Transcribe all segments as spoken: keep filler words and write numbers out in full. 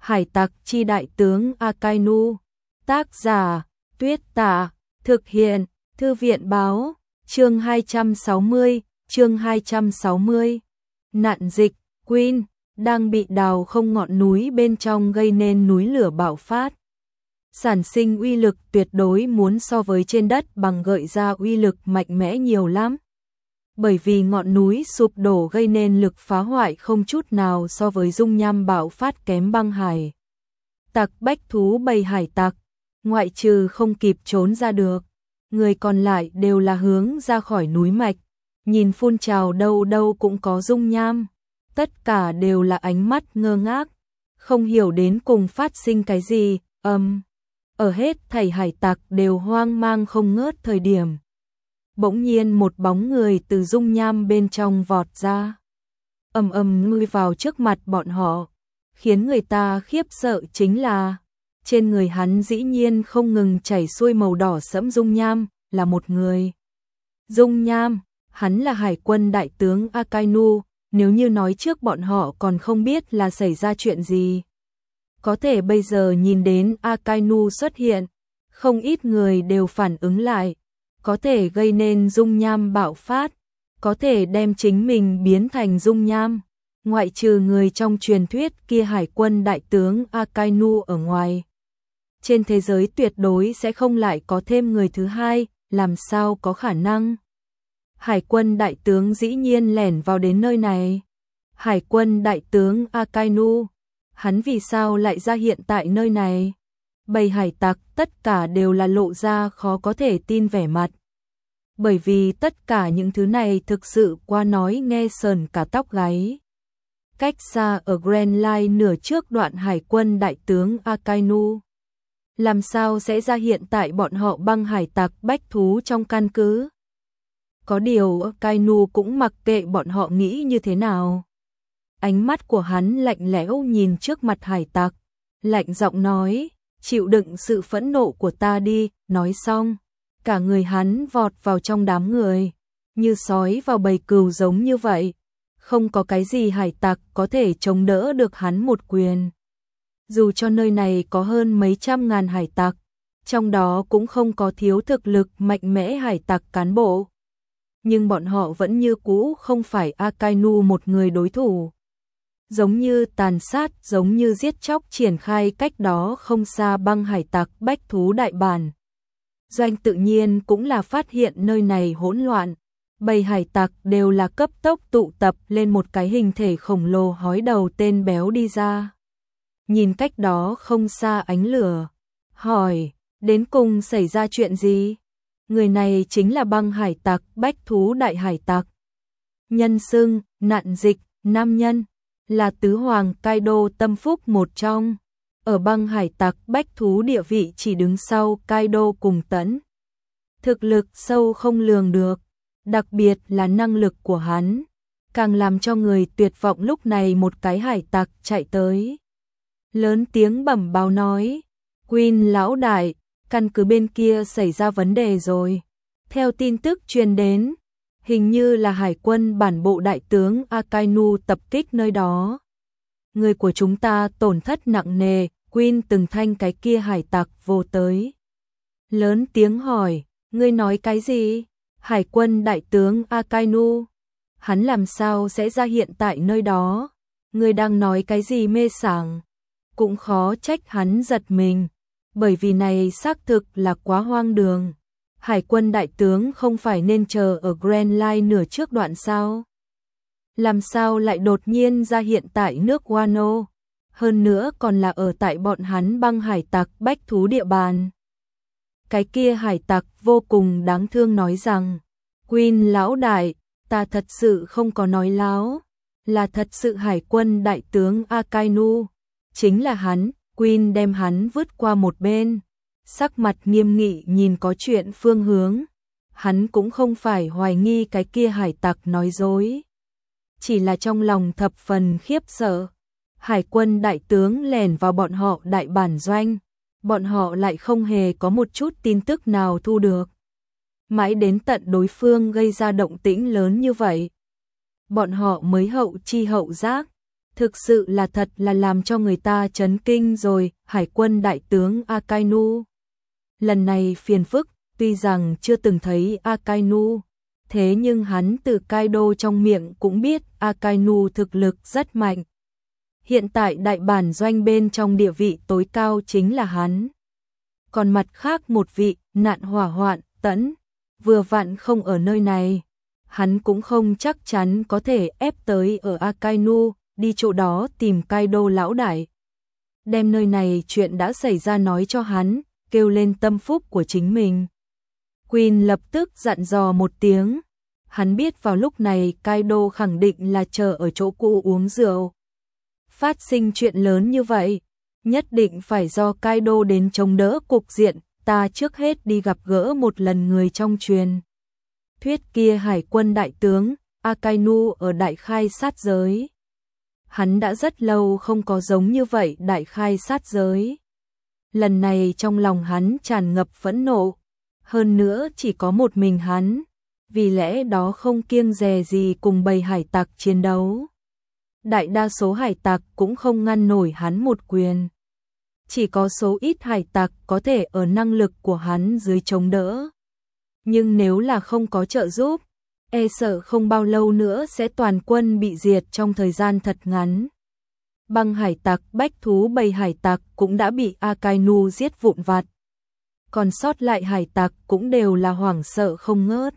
Hải tặc chi đại tướng Akainu. Tác giả Tuyết Tạ. Thực hiện Thư viện báo. Chương hai trăm sáu mươi. Chương hai trăm sáu mươi. Nạn dịch. Queen đang bị đào không ngọn núi bên trong gây nên núi lửa bạo phát. Sản sinh uy lực tuyệt đối muốn so với trên đất bằng gợi ra uy lực mạnh mẽ nhiều lắm. Bởi vì ngọn núi sụp đổ gây nên lực phá hoại không chút nào so với dung nham bạo phát kém băng hải tặc bách thú bầy hải tặc, ngoại trừ không kịp trốn ra được, người còn lại đều là hướng ra khỏi núi mạch, nhìn phun trào đâu đâu cũng có dung nham, tất cả đều là ánh mắt ngơ ngác, không hiểu đến cùng phát sinh cái gì, âm. Um, ở hết thảy hải tặc đều hoang mang không ngớt thời điểm. Bỗng nhiên một bóng người từ dung nham bên trong vọt ra, ầm ầm ngui vào trước mặt bọn họ, khiến người ta khiếp sợ chính là trên người hắn dĩ nhiên không ngừng chảy xuôi màu đỏ sẫm dung nham, là một người. Dung nham, hắn là hải quân đại tướng Akainu, nếu như nói trước bọn họ còn không biết là xảy ra chuyện gì. Có thể bây giờ nhìn đến Akainu xuất hiện, không ít người đều phản ứng lại, có thể gây nên dung nham bạo phát, có thể đem chính mình biến thành dung nham, ngoại trừ người trong truyền thuyết kia hải quân đại tướng Akainu ở ngoài. Trên thế giới tuyệt đối sẽ không lại có thêm người thứ hai, làm sao có khả năng. Hải quân đại tướng dĩ nhiên lẻn vào đến nơi này. Hải quân đại tướng Akainu, hắn vì sao lại ra hiện tại nơi này? Bầy hải tặc tất cả đều là lộ ra khó có thể tin vẻ mặt. Bởi vì tất cả những thứ này thực sự qua nói nghe sờn cả tóc gáy. Cách xa ở Grand Line nửa trước đoạn hải quân đại tướng Akainu. Làm sao sẽ ra hiện tại bọn họ băng hải tặc bách thú trong căn cứ? Có điều Akainu cũng mặc kệ bọn họ nghĩ như thế nào. Ánh mắt của hắn lạnh lẽo nhìn trước mặt hải tặc, lạnh giọng nói, chịu đựng sự phẫn nộ của ta đi, nói xong. Cả người hắn vọt vào trong đám người, như sói vào bầy cừu giống như vậy. Không có cái gì hải tặc có thể chống đỡ được hắn một quyền. Dù cho nơi này có hơn mấy trăm ngàn hải tặc, trong đó cũng không có thiếu thực lực mạnh mẽ hải tặc cán bộ. Nhưng bọn họ vẫn như cũ không phải Akainu một người đối thủ. Giống như tàn sát, giống như giết chóc triển khai cách đó không xa băng hải tặc bách thú đại bản. Doanh tự nhiên cũng là phát hiện nơi này hỗn loạn, bầy hải tặc đều là cấp tốc tụ tập lên một cái hình thể khổng lồ hói đầu tên béo đi ra. Nhìn cách đó không xa ánh lửa, hỏi, đến cùng xảy ra chuyện gì? Người này chính là băng hải tặc bách thú đại hải tặc. Nhân xưng, nạn dịch, nam nhân, là tứ hoàng Kaido tâm phúc một trong. Ở băng hải tặc bách thú địa vị chỉ đứng sau Kaido cùng Tẫn. Thực lực sâu không lường được, đặc biệt là năng lực của hắn, càng làm cho người tuyệt vọng. Lúc này một cái hải tặc chạy tới, lớn tiếng bẩm báo nói, Queen lão đại, căn cứ bên kia xảy ra vấn đề rồi. Theo tin tức truyền đến, hình như là hải quân bản bộ đại tướng Akainu tập kích nơi đó. Người của chúng ta tổn thất nặng nề. Queen từng thanh cái kia hải tặc vô tới, lớn tiếng hỏi, ngươi nói cái gì? Hải quân đại tướng Akainu, hắn làm sao sẽ ra hiện tại nơi đó? Ngươi đang nói cái gì mê sảng? Cũng khó trách hắn giật mình, bởi vì này xác thực là quá hoang đường. Hải quân đại tướng không phải nên chờ ở Grand Line nửa trước đoạn sao? Làm sao lại đột nhiên ra hiện tại nước Wano? Hơn nữa còn là ở tại bọn hắn băng hải tặc bách thú địa bàn. Cái kia hải tặc vô cùng đáng thương nói rằng, Queen lão đại, ta thật sự không có nói láo, là thật sự hải quân đại tướng Akainu, chính là hắn. Queen đem hắn vứt qua một bên, sắc mặt nghiêm nghị nhìn có chuyện phương hướng. Hắn cũng không phải hoài nghi cái kia hải tặc nói dối, chỉ là trong lòng thập phần khiếp sợ. Hải quân đại tướng lẻn vào bọn họ đại bản doanh, bọn họ lại không hề có một chút tin tức nào thu được. Mãi đến tận đối phương gây ra động tĩnh lớn như vậy, bọn họ mới hậu chi hậu giác, Thực sự là thật là làm cho người ta chấn kinh rồi, hải quân đại tướng Akainu. Lần này phiền phức, tuy rằng chưa từng thấy Akainu, thế nhưng hắn từ Kaido trong miệng cũng biết Akainu thực lực rất mạnh. Hiện tại đại bản doanh bên trong địa vị tối cao chính là hắn. Còn mặt khác một vị, nạn hỏa hoạn, Tẫn, vừa vặn không ở nơi này. Hắn cũng không chắc chắn có thể ép tới ở Akainu, đi chỗ đó tìm Kaido lão đại. Đem nơi này chuyện đã xảy ra nói cho hắn, kêu lên tâm phúc của chính mình. Queen lập tức dặn dò một tiếng. Hắn biết vào lúc này Kaido khẳng định là chờ ở chỗ cũ uống rượu. Phát sinh chuyện lớn như vậy, nhất định phải do Kaido đến chống đỡ cục diện, ta trước hết đi gặp gỡ một lần người trong truyền thuyết kia hải quân đại tướng, Akainu ở đại khai sát giới. Hắn đã rất lâu không có giống như vậy đại khai sát giới. Lần này trong lòng hắn tràn ngập phẫn nộ, hơn nữa chỉ có một mình hắn, vì lẽ đó không kiêng dè gì cùng bầy hải tặc chiến đấu. Đại đa số hải tặc cũng không ngăn nổi hắn một quyền. Chỉ có số ít hải tặc có thể ở năng lực của hắn dưới chống đỡ. Nhưng nếu là không có trợ giúp, e sợ không bao lâu nữa sẽ toàn quân bị diệt trong thời gian thật ngắn. Băng hải tặc, bách thú bầy hải tặc cũng đã bị Akainu giết vụn vặt. Còn sót lại hải tặc cũng đều là hoảng sợ không ngớt.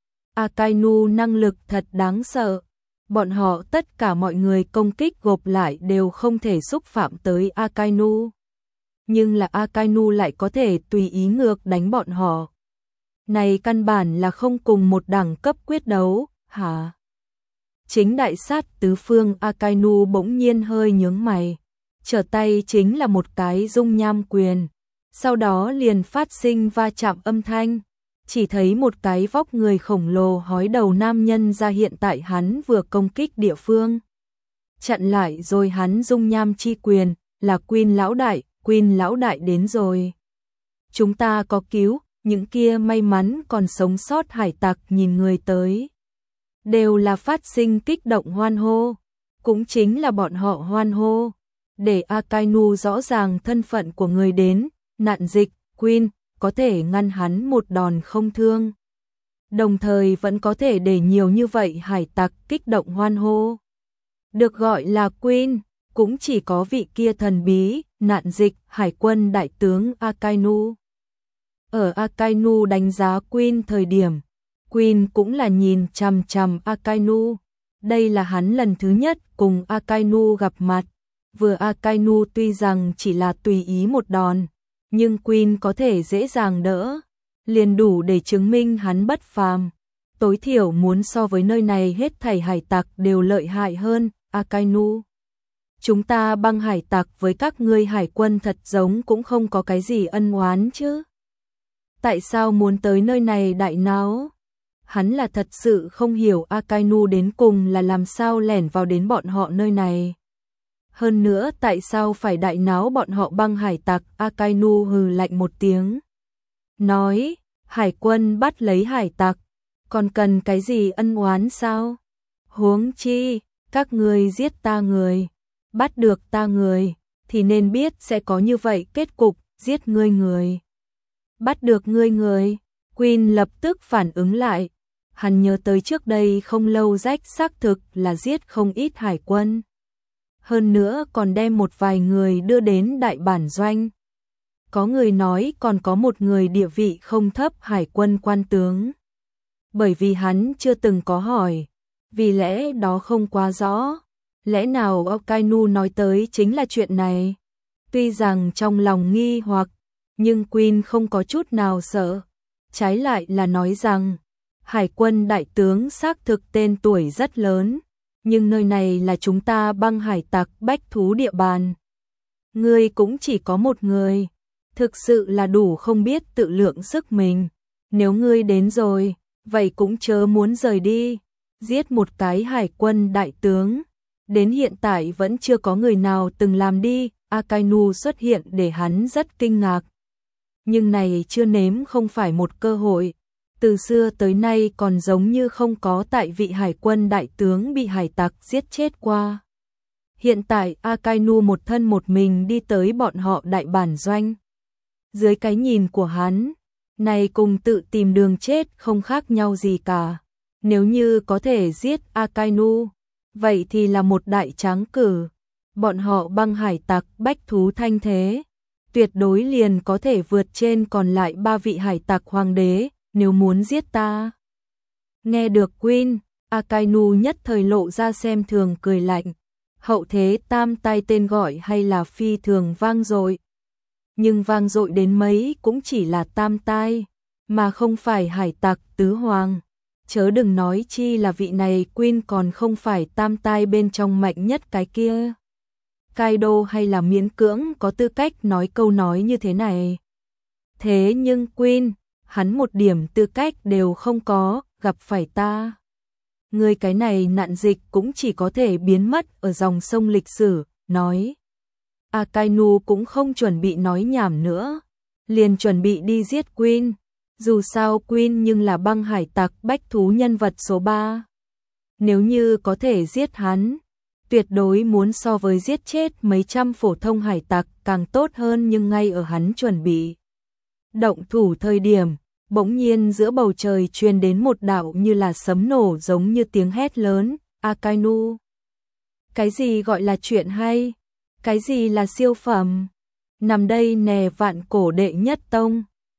Akainu năng lực thật đáng sợ. Bọn họ tất cả mọi người công kích gộp lại đều không thể xúc phạm tới Akainu. Nhưng là Akainu lại có thể tùy ý ngược đánh bọn họ. Này căn bản là không cùng một đẳng cấp quyết đấu, hả? Chính đại sát tứ phương Akainu bỗng nhiên hơi nhướng mày. Trở tay chính là một cái dung nham quyền. Sau đó liền phát sinh va chạm âm thanh. Chỉ thấy một cái vóc người khổng lồ hói đầu nam nhân ra hiện tại hắn vừa công kích địa phương. Chặn lại rồi hắn dung nham chi quyền, là Queen lão đại, Queen lão đại đến rồi. Chúng ta có cứu, những kia may mắn còn sống sót hải tặc nhìn người tới. Đều là phát sinh kích động hoan hô, cũng chính là bọn họ hoan hô. Để Akainu rõ ràng thân phận của người đến, nạn dịch, Queen, có thể ngăn hắn một đòn không thương. Đồng thời vẫn có thể để nhiều như vậy hải tặc kích động hoan hô. Được gọi là Queen, cũng chỉ có vị kia thần bí, nạn dịch, hải quân đại tướng Akainu. Ở Akainu đánh giá Queen thời điểm, Queen cũng là nhìn chằm chằm Akainu. Đây là hắn lần thứ nhất cùng Akainu gặp mặt. Vừa Akainu tuy rằng chỉ là tùy ý một đòn, nhưng Queen có thể dễ dàng đỡ, liền đủ để chứng minh hắn bất phàm. Tối thiểu muốn so với nơi này hết thảy hải tặc đều lợi hại hơn, Akainu. Chúng ta băng hải tặc với các ngươi hải quân thật giống cũng không có cái gì ân oán chứ. Tại sao muốn tới nơi này đại náo? Hắn là thật sự không hiểu Akainu đến cùng là làm sao lẻn vào đến bọn họ nơi này. Hơn nữa tại sao phải đại náo bọn họ băng hải tặc, Akainu hừ lạnh một tiếng. Nói, hải quân bắt lấy hải tặc, còn cần cái gì ân oán sao? Huống chi, các ngươi giết ta người, bắt được ta người, thì nên biết sẽ có như vậy kết cục, giết ngươi người. Bắt được ngươi người, Queen lập tức phản ứng lại. Hắn nhớ tới trước đây không lâu rách xác thực là giết không ít hải quân. Hơn nữa còn đem một vài người đưa đến đại bản doanh. Có người nói còn có một người địa vị không thấp hải quân quan tướng. Bởi vì hắn chưa từng có hỏi, vì lẽ đó không quá rõ. Lẽ nào Akainu nói tới chính là chuyện này? Tuy rằng trong lòng nghi hoặc, nhưng Queen không có chút nào sợ. Trái lại là nói rằng, hải quân đại tướng xác thực tên tuổi rất lớn, nhưng nơi này là chúng ta băng hải tặc bách thú địa bàn. Ngươi cũng chỉ có một người, thực sự là đủ không biết tự lượng sức mình. Nếu ngươi đến rồi, vậy cũng chớ muốn rời đi. Giết một cái hải quân đại tướng, đến hiện tại vẫn chưa có người nào từng làm đi. Akainu xuất hiện để hắn rất kinh ngạc. Nhưng này chưa nếm không phải một cơ hội. Từ xưa tới nay còn giống như không có tại vị hải quân đại tướng bị hải tặc giết chết qua. Hiện tại Akainu một thân một mình đi tới bọn họ đại bản doanh. Dưới cái nhìn của hắn, này cùng tự tìm đường chết không khác nhau gì cả. Nếu như có thể giết Akainu, vậy thì là một đại tráng cử. Bọn họ băng hải tặc bách thú thanh thế, tuyệt đối liền có thể vượt trên còn lại ba vị hải tặc hoàng đế, nếu muốn giết ta. Nghe được Queen, Akainu nhất thời lộ ra xem thường cười lạnh. Hậu thế tam tai tên gọi hay là phi thường vang dội. Nhưng vang dội đến mấy cũng chỉ là tam tai, mà không phải hải tặc tứ hoàng. Chớ đừng nói chi là vị này Queen còn không phải tam tai bên trong mạnh nhất cái kia. Kaido hay là miễn cưỡng có tư cách nói câu nói như thế này. Thế nhưng Queen, hắn một điểm tư cách đều không có, gặp phải ta. Người cái này nạn dịch cũng chỉ có thể biến mất ở dòng sông lịch sử, nói. Akainu cũng không chuẩn bị nói nhảm nữa, liền chuẩn bị đi giết Queen. Dù sao Queen nhưng là băng hải tặc bách thú nhân vật số ba. Nếu như có thể giết hắn, tuyệt đối muốn so với giết chết mấy trăm phổ thông hải tặc càng tốt hơn, nhưng ngay ở hắn chuẩn bị động thủ thời điểm, bỗng nhiên giữa bầu trời truyền đến một đạo như là sấm nổ giống như tiếng hét lớn, Akainu. Cái gì gọi là chuyện hay? Cái gì là siêu phẩm? Nằm đây nè vạn cổ đệ nhất tông.